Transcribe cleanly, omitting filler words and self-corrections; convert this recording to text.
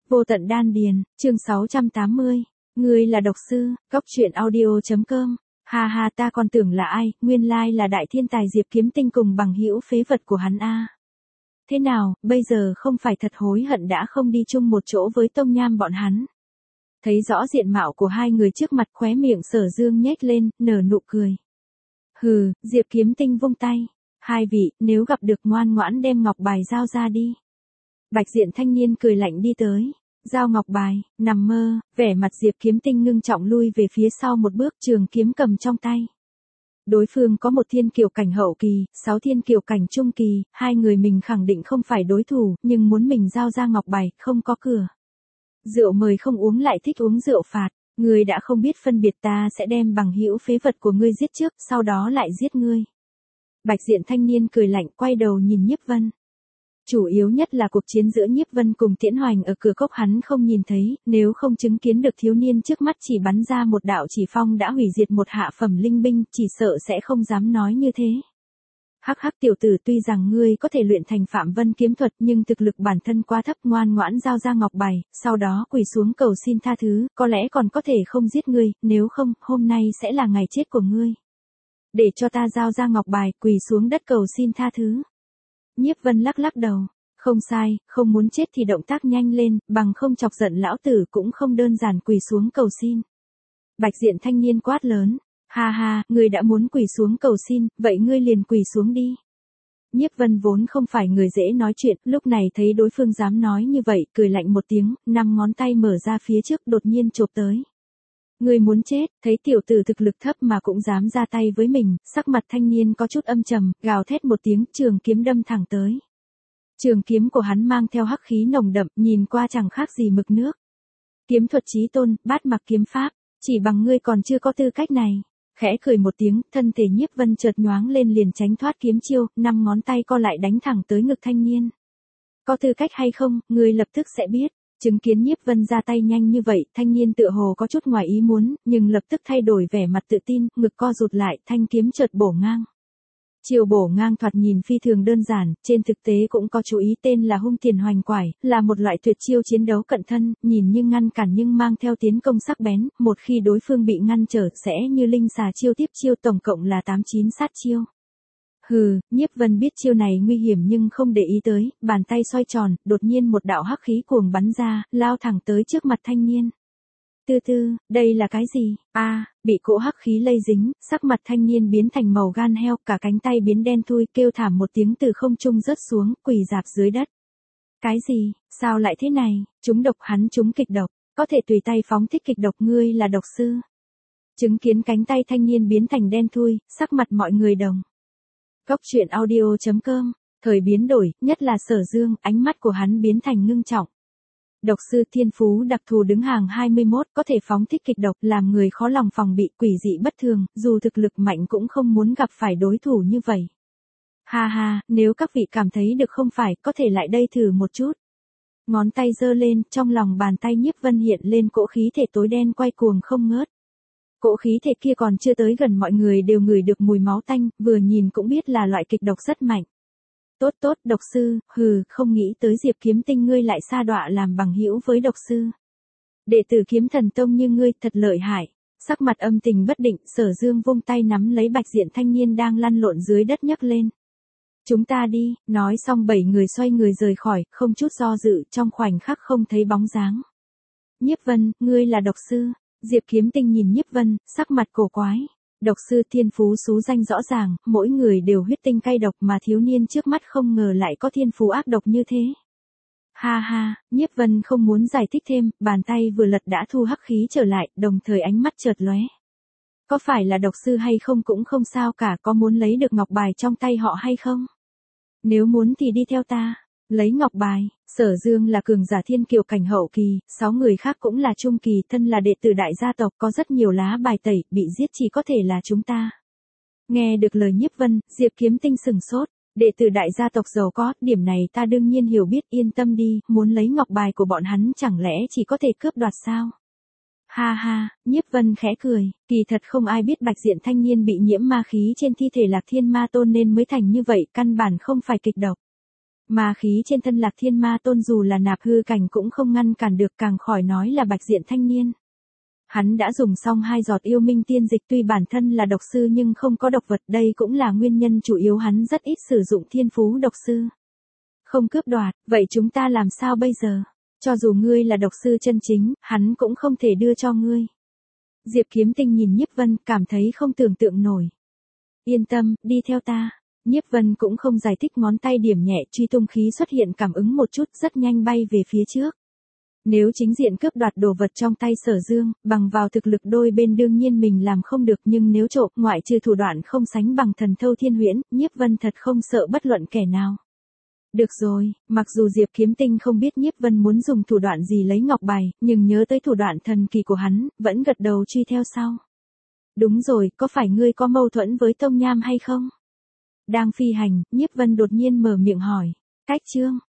Vô tận đan điền, chương 680. Ngươi là độc sư, góc truyện audio.com. Ha ha, ta còn tưởng là ai, nguyên lai là đại thiên tài Diệp Kiếm Tinh cùng bằng hữu phế vật của hắn a. Thế nào, bây giờ không phải thật hối hận đã không đi chung một chỗ với Tông Nham bọn hắn. Thấy rõ diện mạo của hai người trước mặt, khóe miệng Sở Dương nhếch lên, nở nụ cười. Hừ, Diệp Kiếm Tinh vung tay. Hai vị, nếu gặp được ngoan ngoãn đem ngọc bài giao ra đi. Bạch diện thanh niên cười lạnh đi tới. Giao ngọc bài, nằm mơ, vẻ mặt Diệp Kiếm Tinh ngưng trọng lui về phía sau một bước, trường kiếm cầm trong tay. Đối phương có một thiên kiều cảnh hậu kỳ, 6 thiên kiều cảnh trung kỳ, hai người mình khẳng định không phải đối thủ, nhưng muốn mình giao ra ngọc bài, không có cửa. Rượu mời không uống lại thích uống rượu phạt, ngươi đã không biết phân biệt, ta sẽ đem bằng hữu phế vật của ngươi giết trước, sau đó lại giết ngươi. Bạch diện thanh niên cười lạnh, quay đầu nhìn Nhiếp Vân. Chủ yếu nhất là cuộc chiến giữa Nhiếp Vân cùng Tiễn Hoành ở cửa cốc hắn không nhìn thấy, nếu không chứng kiến được thiếu niên trước mắt chỉ bắn ra một đạo chỉ phong đã hủy diệt một hạ phẩm linh binh, chỉ sợ sẽ không dám nói như thế. Hắc hắc tiểu tử, tuy rằng ngươi có thể luyện thành Phạm Vân kiếm thuật nhưng thực lực bản thân quá thấp, ngoan ngoãn giao ra ngọc bài, sau đó quỳ xuống cầu xin tha thứ, có lẽ còn có thể không giết ngươi, nếu không, hôm nay sẽ là ngày chết của ngươi. Để cho ta giao ra ngọc bài, quỳ xuống đất cầu xin tha thứ. Nhiếp Vân lắc lắc đầu. Không sai, không muốn chết thì động tác nhanh lên, bằng không chọc giận lão tử cũng không đơn giản quỳ xuống cầu xin. Bạch diện thanh niên quát lớn. Ha ha, ngươi đã muốn quỳ xuống cầu xin, vậy ngươi liền quỳ xuống đi. Nhiếp Vân vốn không phải người dễ nói chuyện, lúc này thấy đối phương dám nói như vậy, cười lạnh một tiếng, 5 ngón tay mở ra phía trước đột nhiên chộp tới. Ngươi muốn chết, thấy tiểu tử thực lực thấp mà cũng dám ra tay với mình, sắc mặt thanh niên có chút âm trầm, gào thét một tiếng, trường kiếm đâm thẳng tới. Trường kiếm của hắn mang theo hắc khí nồng đậm, nhìn qua chẳng khác gì mực nước. Kiếm thuật chí tôn, bát mặc kiếm pháp, chỉ bằng ngươi còn chưa có tư cách này. Khẽ cười một tiếng, thân thể Nhiếp Vân chợt nhoáng lên liền tránh thoát kiếm chiêu, 5 ngón tay co lại đánh thẳng tới ngực thanh niên. Có tư cách hay không, ngươi lập tức sẽ biết. Chứng kiến Nhiếp Vân ra tay nhanh như vậy, thanh niên tựa hồ có chút ngoài ý muốn, nhưng lập tức thay đổi vẻ mặt tự tin, ngực co rụt lại, thanh kiếm chợt bổ ngang. Chiều bổ ngang thoạt nhìn phi thường đơn giản, trên thực tế cũng có chú ý, tên là hung tiền hoành quải, là một loại tuyệt chiêu chiến đấu cận thân, nhìn như ngăn cản nhưng mang theo tiến công sắc bén, một khi đối phương bị ngăn trở sẽ như linh xà chiêu tiếp chiêu, tổng cộng là 8-9 sát chiêu. Hừ, Nhiếp Vân biết chiêu này nguy hiểm nhưng không để ý tới, bàn tay xoay tròn, đột nhiên một đạo hắc khí cuồng bắn ra, lao thẳng tới trước mặt thanh niên. Tư tư, đây là cái gì? Bị cỗ hắc khí lây dính, sắc mặt thanh niên biến thành màu gan heo, cả cánh tay biến đen thui, kêu thảm một tiếng từ không trung rớt xuống, quỳ rạp dưới đất. Cái gì? Sao lại thế này? Trúng độc, hắn trúng kịch độc, có thể tùy tay phóng thích kịch độc, ngươi là độc sư. Chứng kiến cánh tay thanh niên biến thành đen thui, sắc mặt mọi người đồng. Góc truyện audio.com, thời biến đổi, nhất là Sở Dương, ánh mắt của hắn biến thành ngưng trọng. Độc sư thiên phú đặc thù đứng hàng 21, có thể phóng thích kịch độc, làm người khó lòng phòng bị, quỷ dị bất thường, dù thực lực mạnh cũng không muốn gặp phải đối thủ như vậy. Ha ha, nếu các vị cảm thấy được không phải, có thể lại đây thử một chút. Ngón tay giơ lên, trong lòng bàn tay Nhiếp Vân hiện lên cỗ khí thể tối đen quay cuồng không ngớt. Cỗ khí thể kia còn chưa tới gần mọi người đều ngửi được mùi máu tanh, vừa nhìn cũng biết là loại kịch độc rất mạnh. Tốt tốt, độc sư, hừ, không nghĩ tới Diệp Kiếm Tinh ngươi lại sa đọa làm bằng hữu với độc sư. Đệ tử Kiếm Thần Tông như ngươi thật lợi hại. Sắc mặt âm tình bất định, Sở Dương vung tay nắm lấy bạch diện thanh niên đang lăn lộn dưới đất nhấc lên. Chúng ta đi, nói xong 7 người xoay người rời khỏi, không chút do dự, trong khoảnh khắc không thấy bóng dáng. Nhiếp Vân, ngươi là độc sư. Diệp Kiếm Tinh nhìn Nhiếp Vân, sắc mặt cổ quái. Độc sư thiên phú xú danh rõ ràng, mỗi người đều huyết tinh cay độc mà thiếu niên trước mắt không ngờ lại có thiên phú ác độc như thế. Ha ha, Nhiếp Vân không muốn giải thích thêm, bàn tay vừa lật đã thu hắc khí trở lại, đồng thời ánh mắt chợt lóe. Có phải là độc sư hay không cũng không sao cả, có muốn lấy được ngọc bài trong tay họ hay không? Nếu muốn thì đi theo ta. Lấy ngọc bài, Sở Dương là cường giả thiên kiều cảnh hậu kỳ, 6 người khác cũng là trung kỳ, thân là đệ tử đại gia tộc có rất nhiều lá bài tẩy, bị giết chỉ có thể là chúng ta. Nghe được lời Nhiếp Vân, Diệp Kiếm Tinh sừng sốt, đệ tử đại gia tộc giàu có, điểm này ta đương nhiên hiểu biết, yên tâm đi, muốn lấy ngọc bài của bọn hắn chẳng lẽ chỉ có thể cướp đoạt sao? Ha ha, Nhiếp Vân khẽ cười, kỳ thật không ai biết bạch diện thanh niên bị nhiễm ma khí trên thi thể Lạc Thiên Ma Tôn nên mới thành như vậy, căn bản không phải kịch độc. Ma khí trên thân Lạc Thiên Ma Tôn dù là nạp hư cảnh cũng không ngăn cản được, càng khỏi nói là bạch diện thanh niên. Hắn đã dùng xong 2 giọt yêu minh tiên dịch, tuy bản thân là độc sư nhưng không có độc vật, đây cũng là nguyên nhân chủ yếu hắn rất ít sử dụng thiên phú độc sư. Không cướp đoạt, vậy chúng ta làm sao bây giờ? Cho dù ngươi là độc sư chân chính, hắn cũng không thể đưa cho ngươi. Diệp Kiếm Tinh nhìn Nhiếp Vân, cảm thấy không tưởng tượng nổi. Yên tâm, đi theo ta. Nhiếp Vân cũng không giải thích, ngón tay điểm nhẹ, truy tung khí xuất hiện cảm ứng một chút, rất nhanh bay về phía trước. Nếu chính diện cướp đoạt đồ vật trong tay Sở Dương, bằng vào thực lực đôi bên đương nhiên mình làm không được, nhưng nếu trộm, ngoại trừ thủ đoạn không sánh bằng thần thâu thiên huyễn, Nhiếp Vân thật không sợ bất luận kẻ nào. Được rồi, mặc dù Diệp Kiếm Tinh không biết Nhiếp Vân muốn dùng thủ đoạn gì lấy ngọc bài, nhưng nhớ tới thủ đoạn thần kỳ của hắn, vẫn gật đầu truy theo sau. Đúng rồi, có phải ngươi có mâu thuẫn với Tông Nham hay không? Đang phi hành, Nhiếp Vân đột nhiên mở miệng hỏi. Cách Trương,